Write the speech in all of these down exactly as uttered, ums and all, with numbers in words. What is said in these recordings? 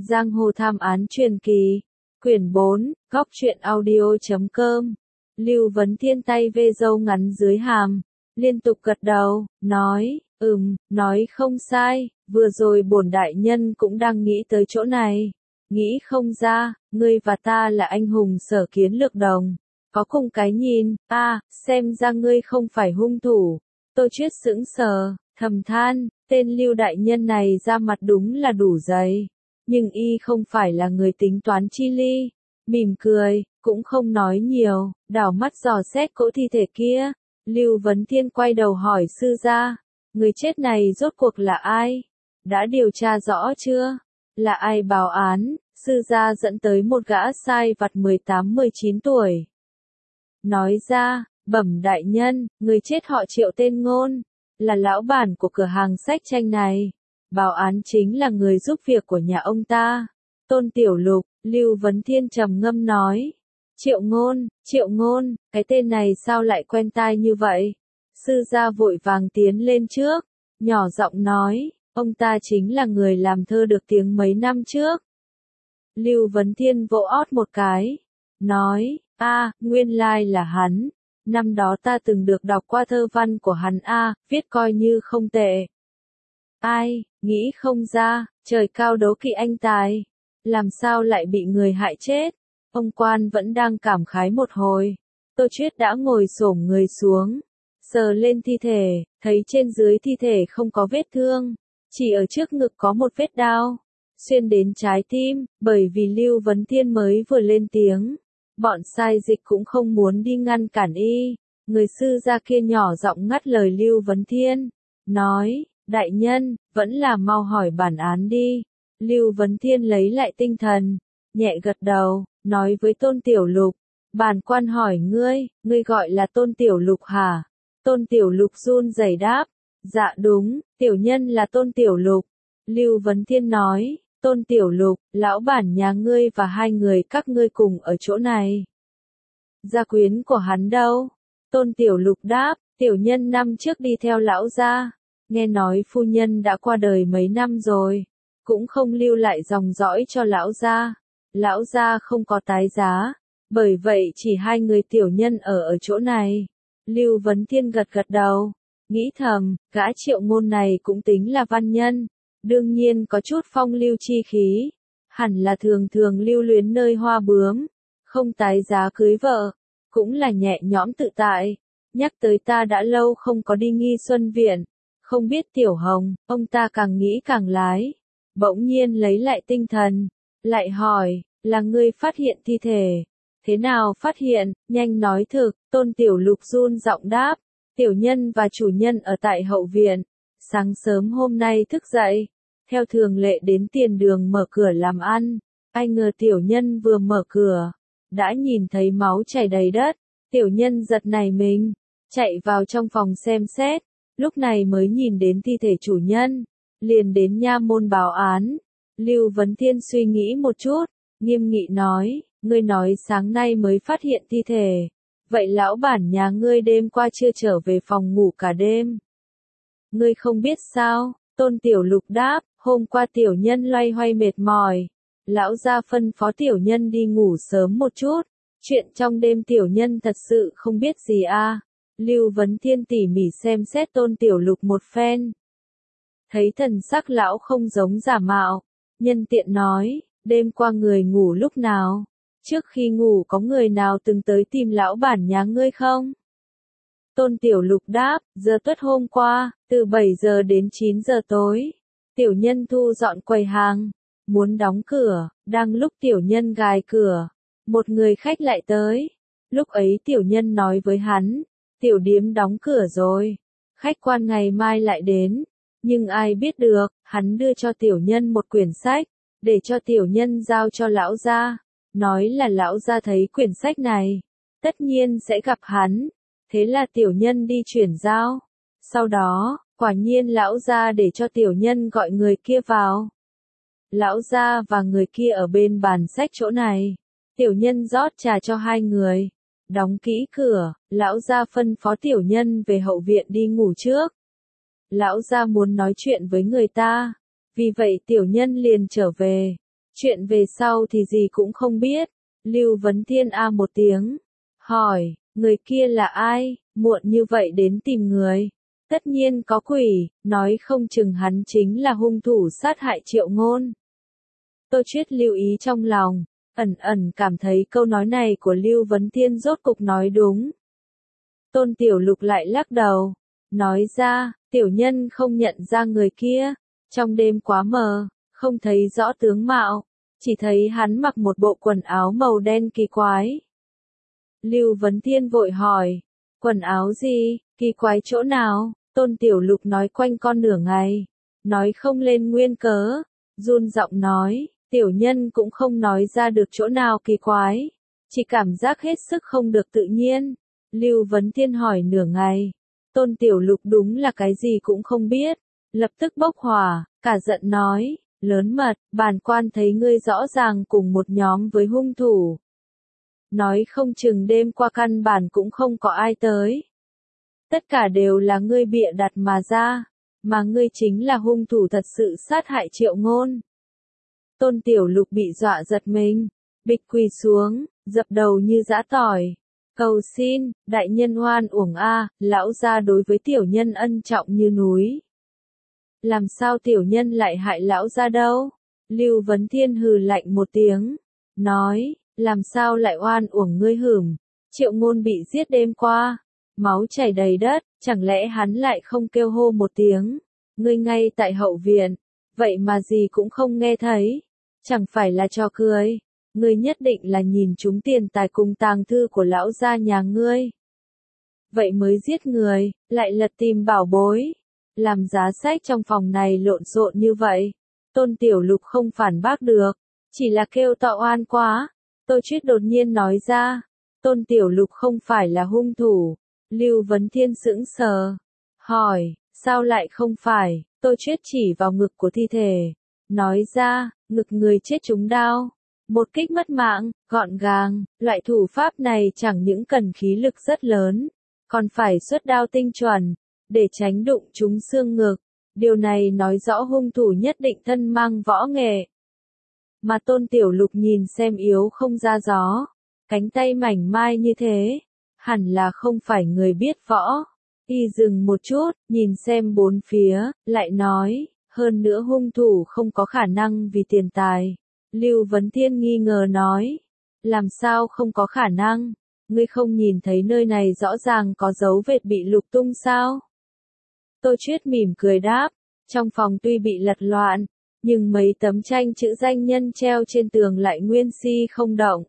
Giang hồ thám án truyền kỳ, quyển bốn, góc truyện audio chấm com. Lưu Vấn Thiên tay vê râu ngắn dưới hàm, liên tục gật đầu, nói, ừm, nói không sai, vừa rồi bổn đại nhân cũng đang nghĩ tới chỗ này. Nghĩ không ra, ngươi và ta là anh hùng sở kiến lược đồng, có cùng cái nhìn, a, à, xem ra ngươi không phải hung thủ. Tô Chuyết sững sờ, thầm than, tên Lưu đại nhân này ra mặt đúng là đủ dày, nhưng y không phải là người tính toán chi ly. Mỉm cười, cũng không nói nhiều, đảo mắt dò xét cỗ thi thể kia. Lưu Vấn Thiên quay đầu hỏi sư gia, người chết này rốt cuộc là ai? Đã điều tra rõ chưa? Là ai báo án? Sư gia dẫn tới một gã sai vặt mười tám mười chín tuổi. Nói ra, bẩm đại nhân, người chết họ Triệu tên Ngôn, là lão bản của cửa hàng sách tranh này. Báo án chính là người giúp việc của nhà ông ta. Tôn Tiểu Lục, Lưu Vấn Thiên trầm ngâm nói. Triệu Ngôn, Triệu Ngôn, cái tên này sao lại quen tai như vậy? Sư gia vội vàng tiến lên trước, nhỏ giọng nói, ông ta chính là người làm thơ được tiếng mấy năm trước. Lưu Vấn Thiên vỗ ót một cái, nói, a, nguyên lai là hắn. Năm đó ta từng được đọc qua thơ văn của hắn a, viết coi như không tệ. Ai, nghĩ không ra, trời cao đố kỵ anh tài, làm sao lại bị người hại chết? Ông quan vẫn đang cảm khái một hồi. Tô Chuyết đã ngồi xổm người xuống, sờ lên thi thể, thấy trên dưới thi thể không có vết thương, chỉ ở trước ngực có một vết đao, xuyên đến trái tim, bởi vì Lưu Vấn Thiên mới vừa lên tiếng. Bọn sai dịch cũng không muốn đi ngăn cản y. Người sư gia kia nhỏ giọng ngắt lời Lưu Vấn Thiên, nói, đại nhân, vẫn là mau hỏi bản án đi. Lưu Vấn Thiên lấy lại tinh thần, nhẹ gật đầu, nói với Tôn Tiểu Lục, bản quan hỏi ngươi, ngươi gọi là Tôn Tiểu Lục hả? Tôn Tiểu Lục run rẩy đáp, dạ đúng, tiểu nhân là Tôn Tiểu Lục. Lưu Vấn Thiên nói, Tôn Tiểu Lục, lão bản nhà ngươi và hai người các ngươi cùng ở chỗ này. Gia quyến của hắn đâu? Tôn Tiểu Lục đáp, tiểu nhân năm trước đi theo lão gia, nghe nói phu nhân đã qua đời mấy năm rồi, cũng không lưu lại dòng dõi cho lão gia. Lão gia không có tái giá, bởi vậy chỉ hai người tiểu nhân ở ở chỗ này. Lưu Vấn Thiên gật gật đầu, nghĩ thầm, gã Triệu Ngôn này cũng tính là văn nhân, đương nhiên có chút phong lưu chi khí, hẳn là thường thường lưu luyến nơi hoa bướm, không tái giá cưới vợ, cũng là nhẹ nhõm tự tại. Nhắc tới ta đã lâu không có đi Nghi Xuân Viện, không biết Tiểu Hồng, ông ta càng nghĩ càng lái, bỗng nhiên lấy lại tinh thần, lại hỏi, là ngươi phát hiện thi thể? Thế nào phát hiện, nhanh nói thực. Tôn Tiểu Lục run giọng đáp, tiểu nhân và chủ nhân ở tại hậu viện, sáng sớm hôm nay thức dậy, theo thường lệ đến tiền đường mở cửa làm ăn, ai ngờ tiểu nhân vừa mở cửa, đã nhìn thấy máu chảy đầy đất, tiểu nhân giật nảy mình, chạy vào trong phòng xem xét, lúc này mới nhìn đến thi thể chủ nhân, liền đến nha môn báo án. Lưu Vấn Thiên suy nghĩ một chút, nghiêm nghị nói, ngươi nói sáng nay mới phát hiện thi thể, vậy lão bản nhà ngươi đêm qua chưa trở về phòng ngủ cả đêm? Ngươi không biết sao? Tôn Tiểu Lục đáp, hôm qua tiểu nhân loay hoay mệt mỏi, lão gia phân phó tiểu nhân đi ngủ sớm một chút, chuyện trong đêm tiểu nhân thật sự không biết gì a. À. Lưu Vấn Thiên tỉ mỉ xem xét Tôn Tiểu Lục một phen, thấy thần sắc lão không giống giả mạo, nhân tiện nói, đêm qua người ngủ lúc nào? Trước khi ngủ có người nào từng tới tìm lão bản nhà ngươi không? Tôn Tiểu Lục đáp, giờ tuất hôm qua, từ bảy giờ đến chín giờ tối, tiểu nhân thu dọn quầy hàng, muốn đóng cửa, đang lúc tiểu nhân gài cửa, một người khách lại tới. Lúc ấy tiểu nhân nói với hắn, tiểu điếm đóng cửa rồi, khách quan ngày mai lại đến, nhưng ai biết được, hắn đưa cho tiểu nhân một quyển sách, để cho tiểu nhân giao cho lão gia. Nói là lão gia thấy quyển sách này, tất nhiên sẽ gặp hắn, thế là tiểu nhân đi chuyển giao. Sau đó, quả nhiên lão gia để cho tiểu nhân gọi người kia vào. Lão gia và người kia ở bên bàn sách chỗ này, tiểu nhân rót trà cho hai người, đóng kỹ cửa, lão gia phân phó tiểu nhân về hậu viện đi ngủ trước. Lão gia muốn nói chuyện với người ta, vì vậy tiểu nhân liền trở về. Chuyện về sau thì gì cũng không biết. Lưu Vấn Thiên a một tiếng. Hỏi, người kia là ai, muộn như vậy đến tìm người. Tất nhiên có quỷ, nói không chừng hắn chính là hung thủ sát hại Triệu Ngôn. Tô Chuyết lưu ý trong lòng, ẩn ẩn cảm thấy câu nói này của Lưu Vấn Thiên rốt cục nói đúng. Tôn Tiểu Lục lại lắc đầu, nói ra, tiểu nhân không nhận ra người kia, trong đêm quá mờ, không thấy rõ tướng mạo, chỉ thấy hắn mặc một bộ quần áo màu đen kỳ quái. Lưu Vấn Thiên vội hỏi, quần áo gì, kỳ quái chỗ nào? Tôn Tiểu Lục nói quanh con nửa ngày, nói không lên nguyên cớ, run giọng nói, tiểu nhân cũng không nói ra được chỗ nào kỳ quái, chỉ cảm giác hết sức không được tự nhiên. Lưu Vấn Thiên hỏi nửa ngày, Tôn Tiểu Lục đúng là cái gì cũng không biết, lập tức bốc hỏa, cả giận nói, lớn mật, bản quan thấy ngươi rõ ràng cùng một nhóm với hung thủ. Nói không chừng đêm qua căn bản cũng không có ai tới. Tất cả đều là ngươi bịa đặt mà ra, mà ngươi chính là hung thủ thật sự sát hại Triệu Ngôn. Tôn Tiểu Lục bị dọa giật mình, bịch quỳ xuống, dập đầu như giã tỏi. Cầu xin, đại nhân oan uổng a, lão gia đối với tiểu nhân ân trọng như núi. Làm sao tiểu nhân lại hại lão gia đâu? Lưu Vấn Thiên hừ lạnh một tiếng, nói, làm sao lại oan uổng ngươi hửm? Triệu Ngôn bị giết đêm qua, máu chảy đầy đất, chẳng lẽ hắn lại không kêu hô một tiếng? Ngươi ngay tại hậu viện, vậy mà gì cũng không nghe thấy, chẳng phải là trò cười. Ngươi nhất định là nhìn trúng tiền tài cùng tàng thư của lão gia nhà ngươi. Vậy mới giết người, lại lật tìm bảo bối. Làm giá sách trong phòng này lộn xộn như vậy. Tôn Tiểu Lục không phản bác được, chỉ là kêu to oan quá. Tô Chuyết đột nhiên nói ra, Tôn Tiểu Lục không phải là hung thủ. Lưu Vấn Thiên sững sờ, hỏi, sao lại không phải? Tô Chuyết chỉ vào ngực của thi thể, nói ra, ngực người chết trúng đao. Một kích mất mạng, gọn gàng, loại thủ pháp này chẳng những cần khí lực rất lớn, còn phải xuất đao tinh chuẩn, để tránh đụng trúng xương ngực. Điều này nói rõ hung thủ nhất định thân mang võ nghệ. Mà Tôn Tiểu Lục nhìn xem yếu không ra gió, cánh tay mảnh mai như thế, hẳn là không phải người biết võ. Y dừng một chút, nhìn xem bốn phía, lại nói, hơn nữa hung thủ không có khả năng vì tiền tài. Lưu Vấn Thiên nghi ngờ nói, làm sao không có khả năng, ngươi không nhìn thấy nơi này rõ ràng có dấu vết bị lục tung sao? Tô Chuyết mỉm cười đáp, trong phòng tuy bị lật loạn, nhưng mấy tấm tranh chữ danh nhân treo trên tường lại nguyên si không động.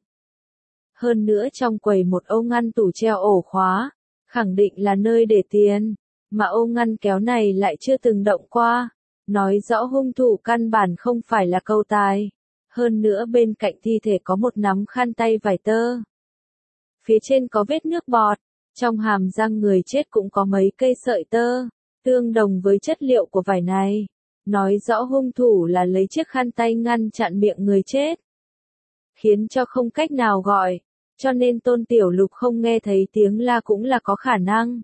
Hơn nữa trong quầy một ô ngăn tủ treo ổ khóa, khẳng định là nơi để tiền, mà ô ngăn kéo này lại chưa từng động qua, nói rõ hung thủ căn bản không phải là câu tài. Hơn nữa bên cạnh thi thể có một nắm khăn tay vải tơ. Phía trên có vết nước bọt, trong hàm răng người chết cũng có mấy cây sợi tơ, tương đồng với chất liệu của vải này. Nói rõ hung thủ là lấy chiếc khăn tay ngăn chặn miệng người chết, khiến cho không cách nào gọi, cho nên Tôn Tiểu Lục không nghe thấy tiếng la cũng là có khả năng.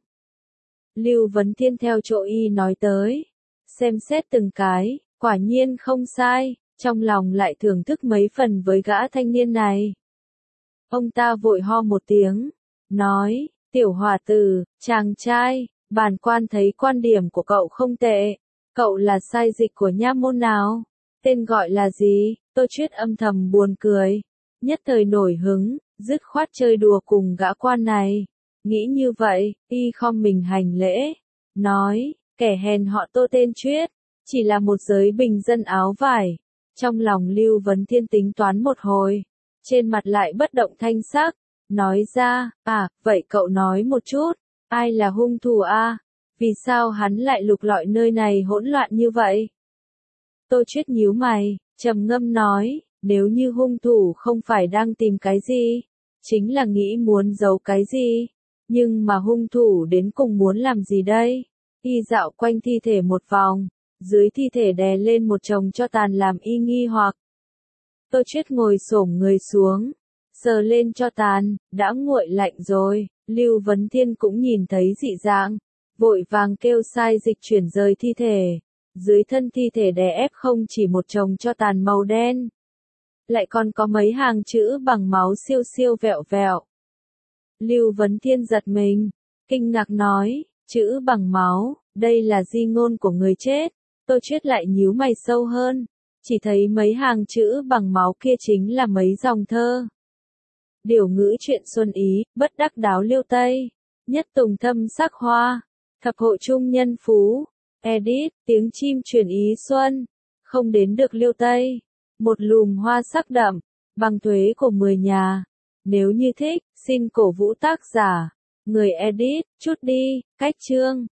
Lưu Vấn Thiên theo chỗ y nói tới, xem xét từng cái, quả nhiên không sai. Trong lòng lại thưởng thức mấy phần với gã thanh niên này. Ông ta vội ho một tiếng, nói, tiểu hòa tử, chàng trai, bản quan thấy quan điểm của cậu không tệ. Cậu là sai dịch của nha môn nào? Tên gọi là gì? Tô Chuyết âm thầm buồn cười. Nhất thời nổi hứng, dứt khoát chơi đùa cùng gã quan này. Nghĩ như vậy, y khom mình hành lễ. Nói, kẻ hèn họ Tô tên Chuyết, chỉ là một giới bình dân áo vải. Trong lòng Lưu Vấn Thiên tính toán một hồi, trên mặt lại bất động thanh sắc, nói ra, à, vậy cậu nói một chút, ai là hung thủ a? Vì sao hắn lại lục lọi nơi này hỗn loạn như vậy? Tô Chuyết nhíu mày, trầm ngâm nói, nếu như hung thủ không phải đang tìm cái gì, chính là nghĩ muốn giấu cái gì, nhưng mà hung thủ đến cùng muốn làm gì đây? Y dạo quanh thi thể một vòng. Dưới thi thể đè lên một chồng cho tàn làm y nghi hoặc. Tô Chuyết ngồi xổm người xuống, sờ lên cho tàn, đã nguội lạnh rồi. Lưu Vấn Thiên cũng nhìn thấy dị dạng, vội vàng kêu sai dịch chuyển rời thi thể. Dưới thân thi thể đè ép không chỉ một chồng cho tàn màu đen, lại còn có mấy hàng chữ bằng máu siêu siêu vẹo vẹo. Lưu Vấn Thiên giật mình, kinh ngạc nói, chữ bằng máu, đây là di ngôn của người chết. Tô Chuyết lại nhíu mày sâu hơn, chỉ thấy mấy hàng chữ bằng máu kia chính là mấy dòng thơ. Điều ngữ chuyện xuân ý, bất đắc đáo liêu Tây, nhất tùng thâm sắc hoa, thập hộ trung nhân phú, edit, tiếng chim truyền ý xuân, không đến được liêu Tây, một lùm hoa sắc đậm, bằng thuế của mười nhà. Nếu như thích, xin cổ vũ tác giả, người edit, chút đi, cách chương.